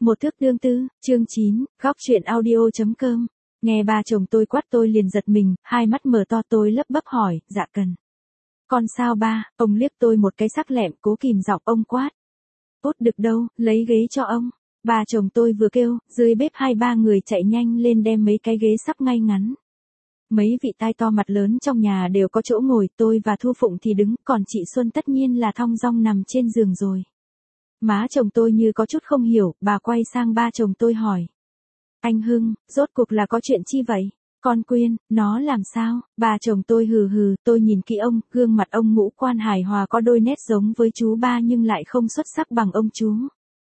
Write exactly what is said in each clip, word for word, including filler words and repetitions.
Một thước đương tư, chương chín, góc truyện audio.com. Nghe ba chồng tôi quát tôi liền giật mình, hai mắt mở to tôi lấp bấp hỏi, dạ cần. Con sao ba, ông liếc tôi một cái sắc lẹm cố kìm giọng ông quát. Út được đâu, lấy ghế cho ông. Ba chồng tôi vừa kêu, dưới bếp hai ba người chạy nhanh lên đem mấy cái ghế sắp ngay ngắn. Mấy vị tai to mặt lớn trong nhà đều có chỗ ngồi, tôi và Thu Phụng thì đứng, còn chị Xuân tất nhiên là thong dong nằm trên giường rồi. Má chồng tôi như có chút không hiểu, bà quay sang ba chồng tôi hỏi. Anh Hưng, rốt cuộc là có chuyện chi vậy? Con Quyên, nó làm sao? Ba chồng tôi hừ hừ, tôi nhìn kỹ ông, gương mặt ông ngũ quan hài hòa có đôi nét giống với chú ba nhưng lại không xuất sắc bằng ông chú.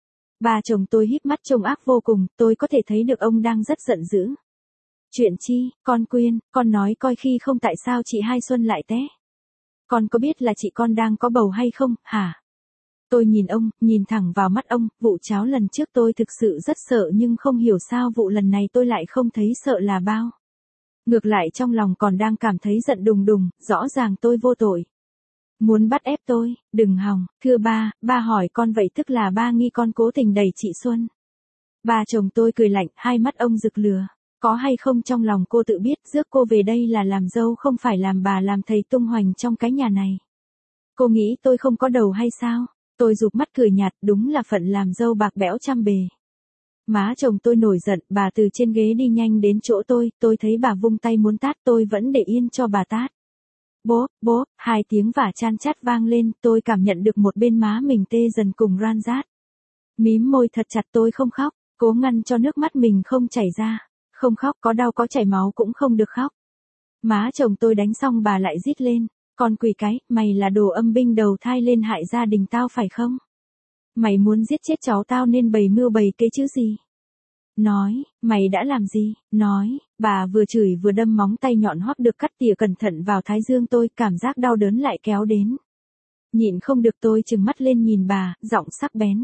Ba chồng tôi híp mắt trông ác vô cùng, tôi có thể thấy được ông đang rất giận dữ. Chuyện chi, con Quyên, con nói coi khi không tại sao chị Hai Xuân lại té. Con có biết là chị con đang có bầu hay không, hả? Tôi nhìn ông, nhìn thẳng vào mắt ông, vụ cháo lần trước tôi thực sự rất sợ nhưng không hiểu sao vụ lần này tôi lại không thấy sợ là bao. Ngược lại trong lòng còn đang cảm thấy giận đùng đùng, rõ ràng tôi vô tội. Muốn bắt ép tôi, đừng hòng, thưa ba, ba hỏi con vậy tức là ba nghi con cố tình đẩy chị Xuân. Ba chồng tôi cười lạnh, hai mắt ông rực lửa. Có hay không trong lòng cô tự biết, rước cô về đây là làm dâu không phải làm bà làm thầy tung hoành trong cái nhà này. Cô nghĩ tôi không có đầu hay sao? Tôi rụp mắt cười nhạt, đúng là phận làm dâu bạc bẽo trăm bề. Má chồng tôi nổi giận, bà từ trên ghế đi nhanh đến chỗ tôi, tôi thấy bà vung tay muốn tát tôi vẫn để yên cho bà tát. Bố, bố, hai tiếng vả chan chát vang lên, tôi cảm nhận được một bên má mình tê dần cùng ran rát. Mím môi thật chặt tôi không khóc, cố ngăn cho nước mắt mình không chảy ra. Không khóc, có đau có chảy máu cũng không được khóc. Má chồng tôi đánh xong bà lại rít lên. Con quỷ cái, mày là đồ âm binh đầu thai lên hại gia đình tao phải không? Mày muốn giết chết cháu tao nên bày mưu bày kế chứ gì? Nói, mày đã làm gì? Nói, bà vừa chửi vừa đâm móng tay nhọn hoắt được cắt tỉa cẩn thận vào thái dương tôi, cảm giác đau đớn lại kéo đến. Nhịn không được tôi trừng mắt lên nhìn bà, giọng sắc bén.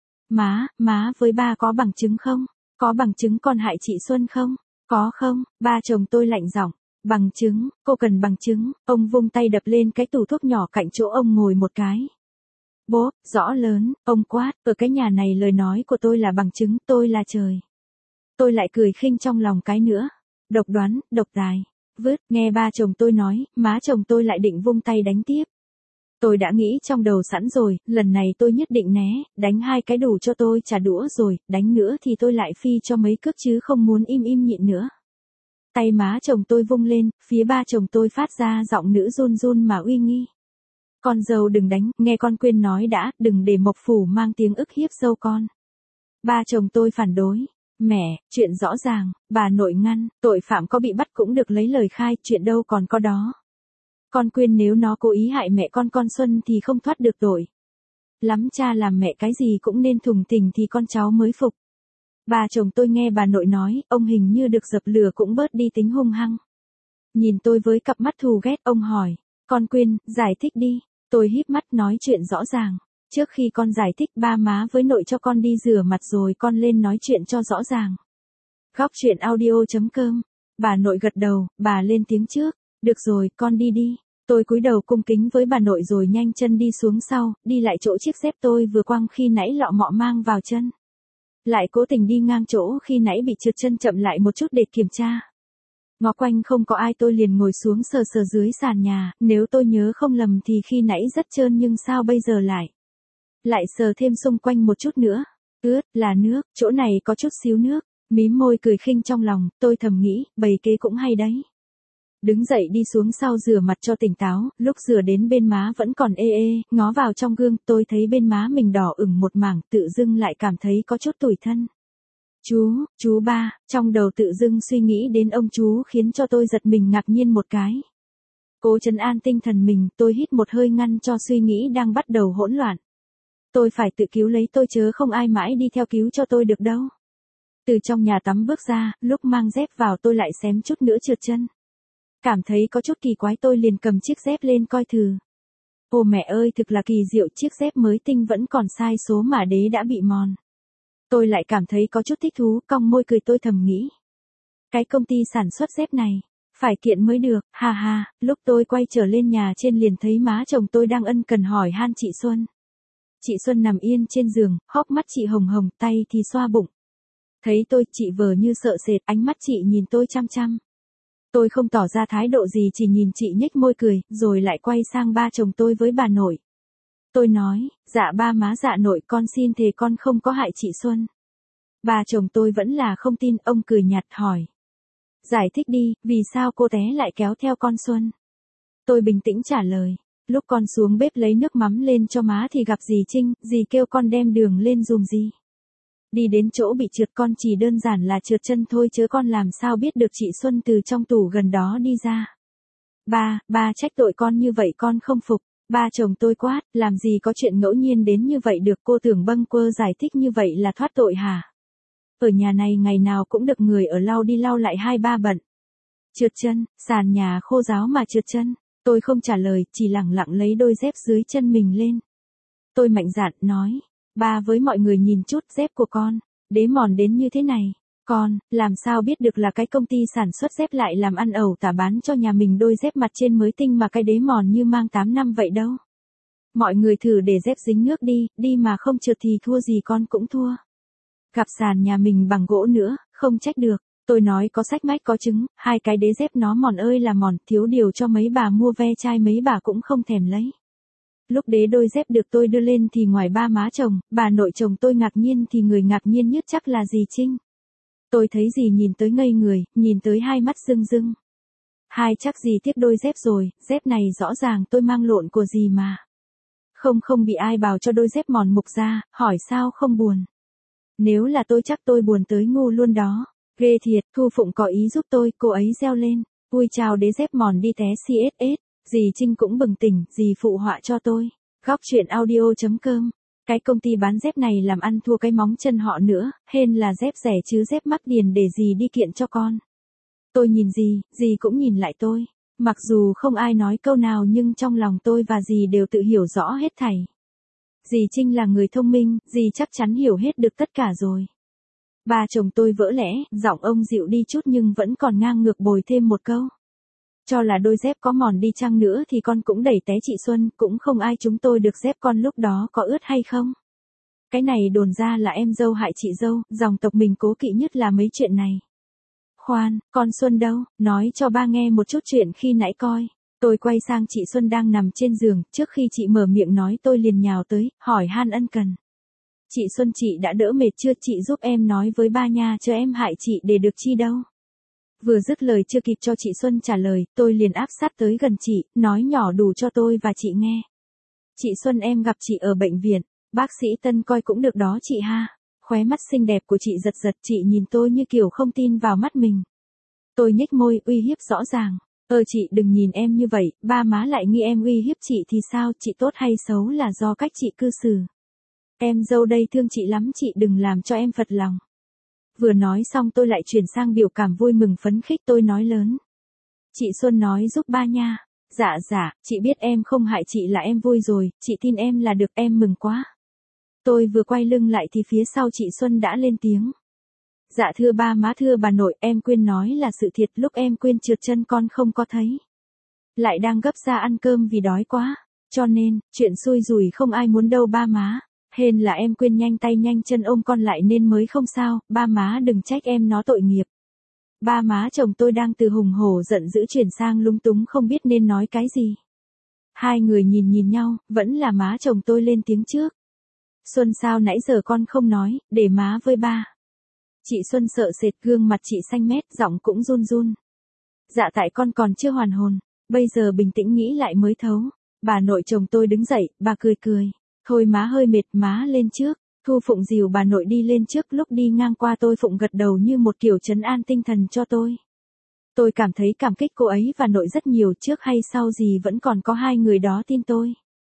Má, má với ba có bằng chứng không? Có bằng chứng con hại chị Xuân không? Có không? Ba chồng tôi lạnh giọng. Bằng chứng, cô cần bằng chứng, ông vung tay đập lên cái tủ thuốc nhỏ cạnh chỗ ông ngồi một cái. Bố, rõ lớn, ông quát, ở cái nhà này lời nói của tôi là bằng chứng, tôi là trời. Tôi lại cười khinh trong lòng cái nữa. Độc đoán, độc tài. Vứt, nghe ba chồng tôi nói, má chồng tôi lại định vung tay đánh tiếp. Tôi đã nghĩ trong đầu sẵn rồi, lần này tôi nhất định né, đánh hai cái đủ cho tôi trả đũa rồi, đánh nữa thì tôi lại phi cho mấy cước chứ không muốn im im nhịn nữa. Tay má chồng tôi vung lên, phía ba chồng tôi phát ra giọng nữ run run mà uy nghi. Con dâu đừng đánh, nghe con Quyên nói đã, đừng để Mộc Phủ mang tiếng ức hiếp dâu con. Ba chồng tôi phản đối. Mẹ, chuyện rõ ràng, bà nội ngăn, tội phạm có bị bắt cũng được lấy lời khai, chuyện đâu còn có đó. Con Quyên nếu nó cố ý hại mẹ con con Xuân thì không thoát được tội. Lắm cha làm mẹ cái gì cũng nên thùng tình thì con cháu mới phục. Bà chồng tôi nghe bà nội nói, ông hình như được dập lửa cũng bớt đi tính hung hăng. Nhìn tôi với cặp mắt thù ghét, ông hỏi, con Quyên, giải thích đi. Tôi híp mắt nói chuyện rõ ràng. Trước khi con giải thích ba má với nội cho con đi rửa mặt rồi con lên nói chuyện cho rõ ràng. Góc truyện audio.com. Bà nội gật đầu, bà lên tiếng trước. Được rồi, con đi đi. Tôi cúi đầu cung kính với bà nội rồi nhanh chân đi xuống sau, đi lại chỗ chiếc dép tôi vừa quăng khi nãy lọ mọ mang vào chân. Lại cố tình đi ngang chỗ khi nãy bị trượt chân chậm lại một chút để kiểm tra. Ngó quanh không có ai tôi liền ngồi xuống sờ sờ dưới sàn nhà, nếu tôi nhớ không lầm thì khi nãy rất trơn nhưng sao bây giờ lại. Lại sờ thêm xung quanh một chút nữa. Ướt, là nước, chỗ này có chút xíu nước. Mím môi cười khinh trong lòng, tôi thầm nghĩ, bày kế cũng hay đấy. Đứng dậy đi xuống sau rửa mặt cho tỉnh táo, lúc rửa đến bên má vẫn còn ê ê, ngó vào trong gương, tôi thấy bên má mình đỏ ửng một mảng, tự dưng lại cảm thấy có chút tủi thân. Chú, chú ba, trong đầu tự dưng suy nghĩ đến ông chú khiến cho tôi giật mình ngạc nhiên một cái. Cố trấn an tinh thần mình, tôi hít một hơi ngăn cho suy nghĩ đang bắt đầu hỗn loạn. Tôi phải tự cứu lấy tôi chớ không ai mãi đi theo cứu cho tôi được đâu. Từ trong nhà tắm bước ra, lúc mang dép vào tôi lại xém chút nữa trượt chân. Cảm thấy có chút kỳ quái tôi liền cầm chiếc dép lên coi thử. Ồ mẹ ơi thực là kỳ diệu, chiếc dép mới tinh vẫn còn sai số mà đế đã bị mòn. Tôi lại cảm thấy có chút thích thú, cong môi cười tôi thầm nghĩ. Cái công ty sản xuất dép này, phải kiện mới được, ha ha, lúc tôi quay trở lên nhà trên liền thấy má chồng tôi đang ân cần hỏi han chị Xuân. Chị Xuân nằm yên trên giường, hốc mắt chị hồng hồng, tay thì xoa bụng. Thấy tôi, chị vờ như sợ sệt, ánh mắt chị nhìn tôi chăm chăm. Tôi không tỏ ra thái độ gì, chỉ nhìn chị nhếch môi cười, rồi lại quay sang ba chồng tôi với bà nội. Tôi nói, dạ ba má dạ nội, con xin thề con không có hại chị Xuân. Bà chồng tôi vẫn là không tin, ông cười nhạt hỏi. Giải thích đi, vì sao cô té lại kéo theo con Xuân? Tôi bình tĩnh trả lời. Lúc con xuống bếp lấy nước mắm lên cho má thì gặp dì Trinh, dì kêu con đem đường lên dùm dì. Đi đến chỗ bị trượt con chỉ đơn giản là trượt chân thôi chứ con làm sao biết được chị Xuân từ trong tủ gần đó đi ra. Ba, ba trách tội con như vậy con không phục. Ba chồng tôi quát, làm gì có chuyện ngẫu nhiên đến như vậy được, cô tưởng bâng quơ giải thích như vậy là thoát tội hả? Ở nhà này ngày nào cũng được người ở lau đi lau lại hai ba bận. Trượt chân, sàn nhà khô ráo mà trượt chân. Tôi không trả lời, chỉ lẳng lặng lấy đôi dép dưới chân mình lên. Tôi mạnh dạn nói, ba với mọi người nhìn chút dép của con, đế mòn đến như thế này. Con, làm sao biết được là cái công ty sản xuất dép lại làm ăn ẩu tả bán cho nhà mình đôi dép mặt trên mới tinh mà cái đế mòn như mang tám năm vậy đâu. Mọi người thử để dép dính nước đi, đi mà không trượt thì thua gì con cũng thua. Gặp sàn nhà mình bằng gỗ nữa, không trách được. Tôi nói có sách mách có chứng, hai cái đế dép nó mòn ơi là mòn, thiếu điều cho mấy bà mua ve chai mấy bà cũng không thèm lấy. Lúc đế đôi dép được tôi đưa lên thì ngoài ba má chồng, bà nội chồng tôi ngạc nhiên thì người ngạc nhiên nhất chắc là dì Trinh. Tôi thấy dì nhìn tới ngây người, nhìn tới hai mắt rưng rưng. Hai chắc dì tiếc đôi dép rồi, dép này rõ ràng tôi mang lộn của dì mà. Không không bị ai bào cho đôi dép mòn mục ra, hỏi sao không buồn. Nếu là tôi chắc tôi buồn tới ngu luôn đó. Ghê thiệt, Thu Phụng có ý giúp tôi, cô ấy reo lên. Ui chào đế dép mòn đi té xê ét ét. Dì Trinh cũng bừng tỉnh, dì phụ họa cho tôi. Góc chuyện audio chấm com. Cái công ty bán dép này làm ăn thua cái móng chân họ nữa, hên là dép rẻ chứ dép mắc tiền để dì đi kiện cho con. Tôi nhìn dì, dì cũng nhìn lại tôi. Mặc dù không ai nói câu nào nhưng trong lòng tôi và dì đều tự hiểu rõ hết thảy. Dì Trinh là người thông minh, dì chắc chắn hiểu hết được tất cả rồi. Ba chồng tôi vỡ lẽ, giọng ông dịu đi chút nhưng vẫn còn ngang ngược bồi thêm một câu. Cho là đôi dép có mòn đi chăng nữa thì con cũng đẩy té chị Xuân, cũng không ai chúng tôi được dép con lúc đó có ướt hay không. Cái này đồn ra là em dâu hại chị dâu, dòng tộc mình cố kỵ nhất là mấy chuyện này. Khoan, con Xuân đâu, nói cho ba nghe một chút chuyện khi nãy coi. Tôi quay sang chị Xuân đang nằm trên giường, trước khi chị mở miệng nói tôi liền nhào tới, hỏi han ân cần. Chị Xuân chị đã đỡ mệt chưa, chị giúp em nói với ba nha cho em hại chị để được chi đâu. Vừa dứt lời chưa kịp cho chị Xuân trả lời, tôi liền áp sát tới gần chị, nói nhỏ đủ cho tôi và chị nghe. Chị Xuân em gặp chị ở bệnh viện, bác sĩ Tân coi cũng được đó chị ha. Khóe mắt xinh đẹp của chị giật giật, chị nhìn tôi như kiểu không tin vào mắt mình. Tôi nhếch môi, uy hiếp rõ ràng. Ờ chị đừng nhìn em như vậy, ba má lại nghi em uy hiếp chị thì sao, chị tốt hay xấu là do cách chị cư xử. Em dâu đây thương chị lắm, chị đừng làm cho em phật lòng. Vừa nói xong tôi lại chuyển sang biểu cảm vui mừng phấn khích, tôi nói lớn. Chị Xuân nói giúp ba nha. Dạ dạ, chị biết em không hại chị là em vui rồi, chị tin em là được, em mừng quá. Tôi vừa quay lưng lại thì phía sau chị Xuân đã lên tiếng. Dạ thưa ba má thưa bà nội, em quên nói là sự thiệt, lúc em quên trượt chân con không có thấy. Lại đang gấp ra ăn cơm vì đói quá, cho nên, chuyện xui rủi không ai muốn đâu ba má. Hên là em quên nhanh tay nhanh chân ôm con lại nên mới không sao, ba má đừng trách em nó tội nghiệp. Ba má chồng tôi đang từ hùng hổ giận dữ chuyển sang lúng túng không biết nên nói cái gì. Hai người nhìn nhìn nhau, vẫn là má chồng tôi lên tiếng trước. Xuân sao nãy giờ con không nói, để má với ba. Chị Xuân sợ sệt, gương mặt chị xanh mét, giọng cũng run run. Dạ tại con còn chưa hoàn hồn, bây giờ bình tĩnh nghĩ lại mới thấu. Bà nội chồng tôi đứng dậy, bà cười cười. Thôi má hơi mệt, má lên trước. Thu Phụng dìu bà nội đi lên trước, lúc đi ngang qua tôi Phụng gật đầu như một kiểu trấn an tinh thần cho tôi. Tôi cảm thấy cảm kích cô ấy và nội rất nhiều, trước hay sau gì vẫn còn có hai người đó tin tôi.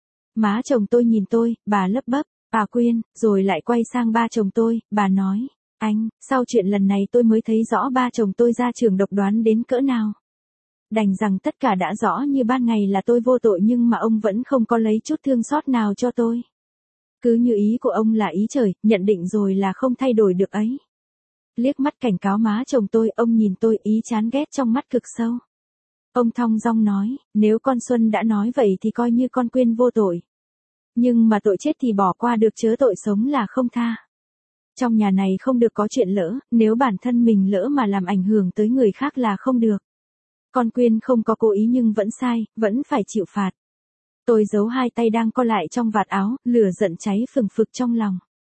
Má chồng tôi nhìn tôi, bà lấp bấp, bà Quyên, rồi lại quay sang ba chồng tôi, bà nói, anh, sau chuyện lần này tôi mới thấy rõ ba chồng tôi ra trường độc đoán đến cỡ nào. Đành rằng tất cả đã rõ như ban ngày là tôi vô tội nhưng mà ông vẫn không có lấy chút thương xót nào cho tôi. Cứ như ý của ông là ý trời, nhận định rồi là không thay đổi được ấy. Liếc mắt cảnh cáo má chồng tôi, ông nhìn tôi ý chán ghét trong mắt cực sâu. Ông thong dong nói, nếu con Xuân đã nói vậy thì coi như con Quyên vô tội. Nhưng mà tội chết thì bỏ qua được chớ tội sống là không tha. Trong nhà này không được có chuyện lỡ, nếu bản thân mình lỡ mà làm ảnh hưởng tới người khác là không được. Con Quyên không có cố ý nhưng vẫn sai, vẫn phải chịu phạt. Tôi giấu hai tay đang co lại trong vạt áo, lửa giận cháy phừng phực trong lòng.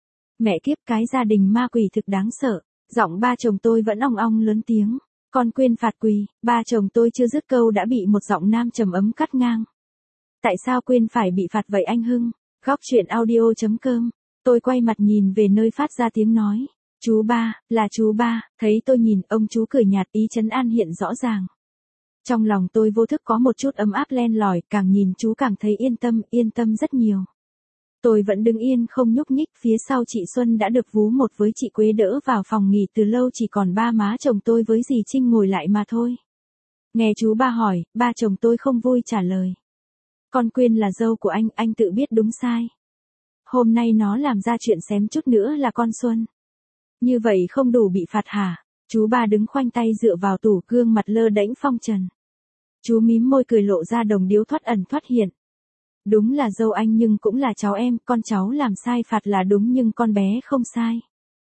Mẹ kiếp, cái gia đình ma quỷ thực đáng sợ. Giọng ba chồng tôi vẫn ong ong lớn tiếng. Con Quyên phạt quỳ, ba chồng tôi chưa dứt câu đã bị một giọng nam trầm ấm cắt ngang. Tại sao Quyên phải bị phạt vậy anh Hưng? Góc truyện audio chấm com. Tôi quay mặt nhìn về nơi phát ra tiếng nói. Chú ba, là chú ba. Thấy tôi nhìn, ông chú cười nhạt, ý trấn an hiện rõ ràng. Trong lòng tôi vô thức có một chút ấm áp len lỏi, càng nhìn chú càng thấy yên tâm, yên tâm rất nhiều. Tôi vẫn đứng yên không nhúc nhích, phía sau chị Xuân đã được vú một với chị Quế đỡ vào phòng nghỉ từ lâu, chỉ còn ba má chồng tôi với dì Trinh ngồi lại mà thôi. Nghe chú ba hỏi, ba chồng tôi không vui trả lời. Con Quyên là dâu của anh, anh tự biết đúng sai. Hôm nay nó làm ra chuyện xém chút nữa là con Xuân. Như vậy không đủ bị phạt hả? Chú ba đứng khoanh tay dựa vào tủ, gương mặt lơ đễnh phong trần. Chú mím môi cười lộ ra đồng điếu thoát ẩn thoát hiện. Đúng là dâu anh nhưng cũng là cháu em, con cháu làm sai phạt là đúng nhưng con bé không sai.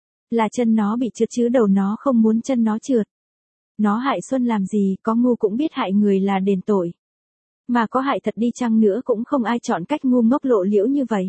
Là chân nó bị trượt chứ đầu nó không muốn chân nó trượt. Nó hại Xuân làm gì, có ngu cũng biết hại người là đền tội. Mà có hại thật đi chăng nữa cũng không ai chọn cách ngu ngốc lộ liễu như vậy.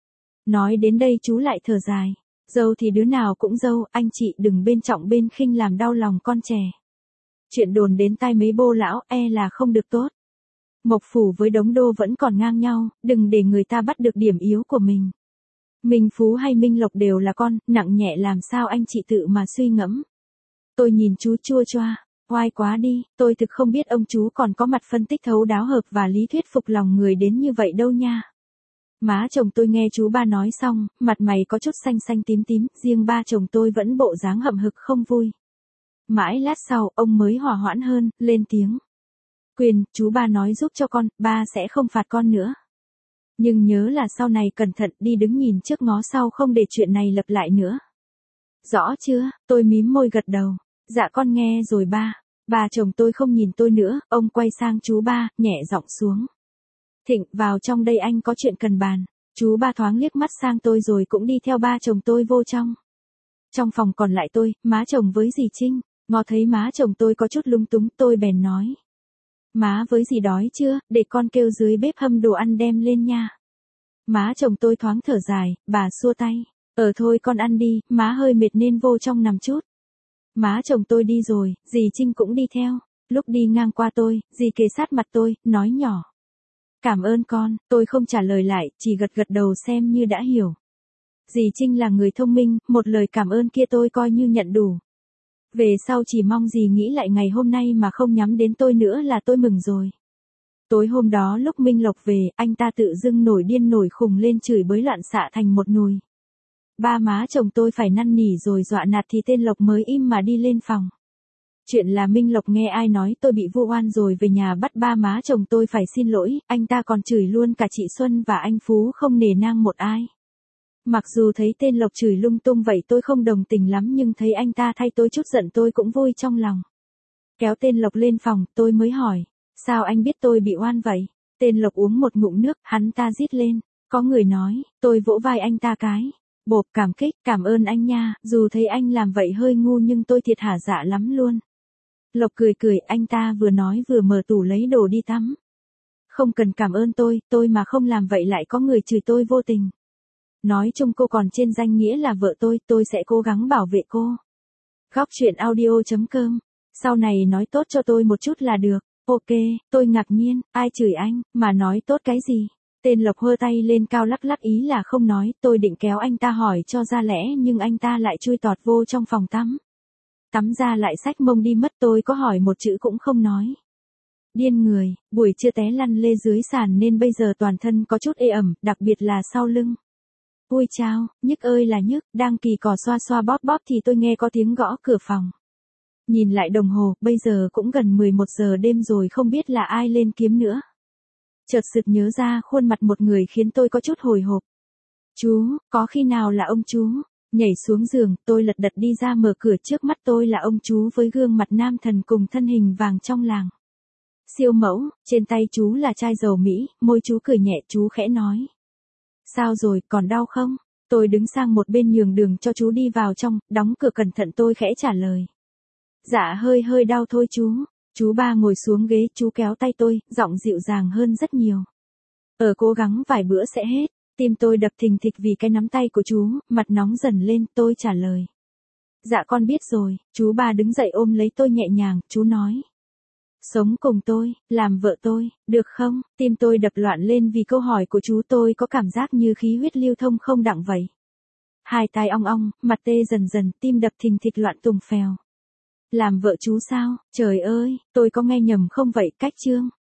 Nói đến đây chú lại thở dài. Dâu thì đứa nào cũng dâu, anh chị đừng bên trọng bên khinh làm đau lòng con trẻ. Chuyện đồn đến tai mấy bô lão e là không được tốt. Mộc Phủ với Đống Đô vẫn còn ngang nhau, đừng để người ta bắt được điểm yếu của mình. Minh Phú hay Minh Lộc đều là con, nặng nhẹ làm sao anh chị tự mà suy ngẫm. Tôi nhìn chú chua choa, oai quá đi, tôi thực không biết ông chú còn có mặt phân tích thấu đáo hợp và lý thuyết phục lòng người đến như vậy đâu nha. Má chồng tôi nghe chú ba nói xong, mặt mày có chút xanh xanh tím tím, riêng ba chồng tôi vẫn bộ dáng hậm hực không vui. Mãi lát sau, ông mới hòa hoãn hơn, lên tiếng. Quyên, chú ba nói giúp cho con, ba sẽ không phạt con nữa. Nhưng nhớ là sau này cẩn thận đi đứng nhìn trước ngó sau không để chuyện này lặp lại nữa. Rõ chưa? Tôi mím môi gật đầu. Dạ con nghe rồi ba. Bà chồng tôi không nhìn tôi nữa, ông quay sang chú ba, nhẹ giọng xuống. Thịnh, vào trong đây anh có chuyện cần bàn. Chú ba thoáng liếc mắt sang tôi rồi cũng đi theo ba chồng tôi vô trong. Trong phòng còn lại tôi, má chồng với dì Trinh. Ngó thấy má chồng tôi có chút lung túng, tôi bèn nói. Má với dì đói chưa, để con kêu dưới bếp hâm đồ ăn đem lên nha. Má chồng tôi thoáng thở dài, bà xua tay. Ờ thôi con ăn đi, má hơi mệt nên vô trong nằm chút. Má chồng tôi đi rồi, dì Trinh cũng đi theo. Lúc đi ngang qua tôi, dì kề sát mặt tôi, nói nhỏ. Cảm ơn con, tôi không trả lời lại, chỉ gật gật đầu xem như đã hiểu. Dì Trinh là người thông minh, một lời cảm ơn kia tôi coi như nhận đủ. Về sau chỉ mong dì nghĩ lại ngày hôm nay mà không nhắm đến tôi nữa là tôi mừng rồi. Tối hôm đó lúc Minh Lộc về, anh ta tự dưng nổi điên nổi khùng lên chửi bới loạn xạ thành một nùi. Ba má chồng tôi phải năn nỉ rồi dọa nạt thì tên Lộc mới im mà đi lên phòng. Chuyện là Minh Lộc nghe ai nói tôi bị vu oan rồi về nhà bắt ba má chồng tôi phải xin lỗi, anh ta còn chửi luôn cả chị Xuân và anh Phú không nề nang một ai. Mặc dù thấy tên Lộc chửi lung tung vậy tôi không đồng tình lắm nhưng thấy anh ta thay tôi chút giận tôi cũng vui trong lòng. Kéo tên Lộc lên phòng, tôi mới hỏi, sao anh biết tôi bị oan vậy? Tên Lộc uống một ngụm nước, hắn ta rít lên, có người nói, tôi vỗ vai anh ta cái. Bộp cảm kích, cảm ơn anh nha, dù thấy anh làm vậy hơi ngu nhưng tôi thiệt hả dạ lắm luôn. Lộc cười cười, anh ta vừa nói vừa mở tủ lấy đồ đi tắm. Không cần cảm ơn tôi, tôi mà không làm vậy lại có người chửi tôi vô tình. Nói chung cô còn trên danh nghĩa là vợ tôi, tôi sẽ cố gắng bảo vệ cô. Góc truyện audio chấm com. Sau này nói tốt cho tôi một chút là được. Ok, tôi ngạc nhiên, ai chửi anh, mà nói tốt cái gì? Tên Lộc hơ tay lên cao lắc lắc ý là không nói, tôi định kéo anh ta hỏi cho ra lẽ nhưng anh ta lại chui tọt vô trong phòng tắm. Tắm ra lại xách mông đi mất, tôi có hỏi một chữ cũng không nói. Điên người, buổi trưa té lăn lê dưới sàn nên bây giờ toàn thân có chút ê ẩm, đặc biệt là sau lưng. Ui chao, nhức ơi là nhức, đang kỳ cò xoa xoa bóp bóp thì tôi nghe có tiếng gõ cửa phòng. Nhìn lại đồng hồ, bây giờ cũng gần mười một giờ đêm rồi không biết là ai lên kiếm nữa. Chợt sực nhớ ra khuôn mặt một người khiến tôi có chút hồi hộp. Chú, có khi nào là ông chú? Nhảy xuống giường, tôi lật đật đi ra mở cửa, trước mắt tôi là ông chú với gương mặt nam thần cùng thân hình vàng trong làng. Siêu mẫu, trên tay chú là chai dầu Mỹ, môi chú cười nhẹ, chú khẽ nói. Sao rồi, còn đau không? Tôi đứng sang một bên nhường đường cho chú đi vào trong, đóng cửa cẩn thận tôi khẽ trả lời. Dạ hơi hơi đau thôi chú. Chú ba ngồi xuống ghế, chú kéo tay tôi, giọng dịu dàng hơn rất nhiều. Ở cố gắng vài bữa sẽ hết. Tim tôi đập thình thịch vì cái nắm tay của chú, mặt nóng dần lên, tôi trả lời. Dạ con biết rồi, chú ba đứng dậy ôm lấy tôi nhẹ nhàng, chú nói. Sống cùng tôi, làm vợ tôi, được không? Tim tôi đập loạn lên vì câu hỏi của chú, tôi có cảm giác như khí huyết lưu thông không đặng vậy. Hai tai ong ong, mặt tê dần dần, tim đập thình thịch loạn tùng phèo. Làm vợ chú sao? Trời ơi, tôi có nghe nhầm không vậy? Cách chương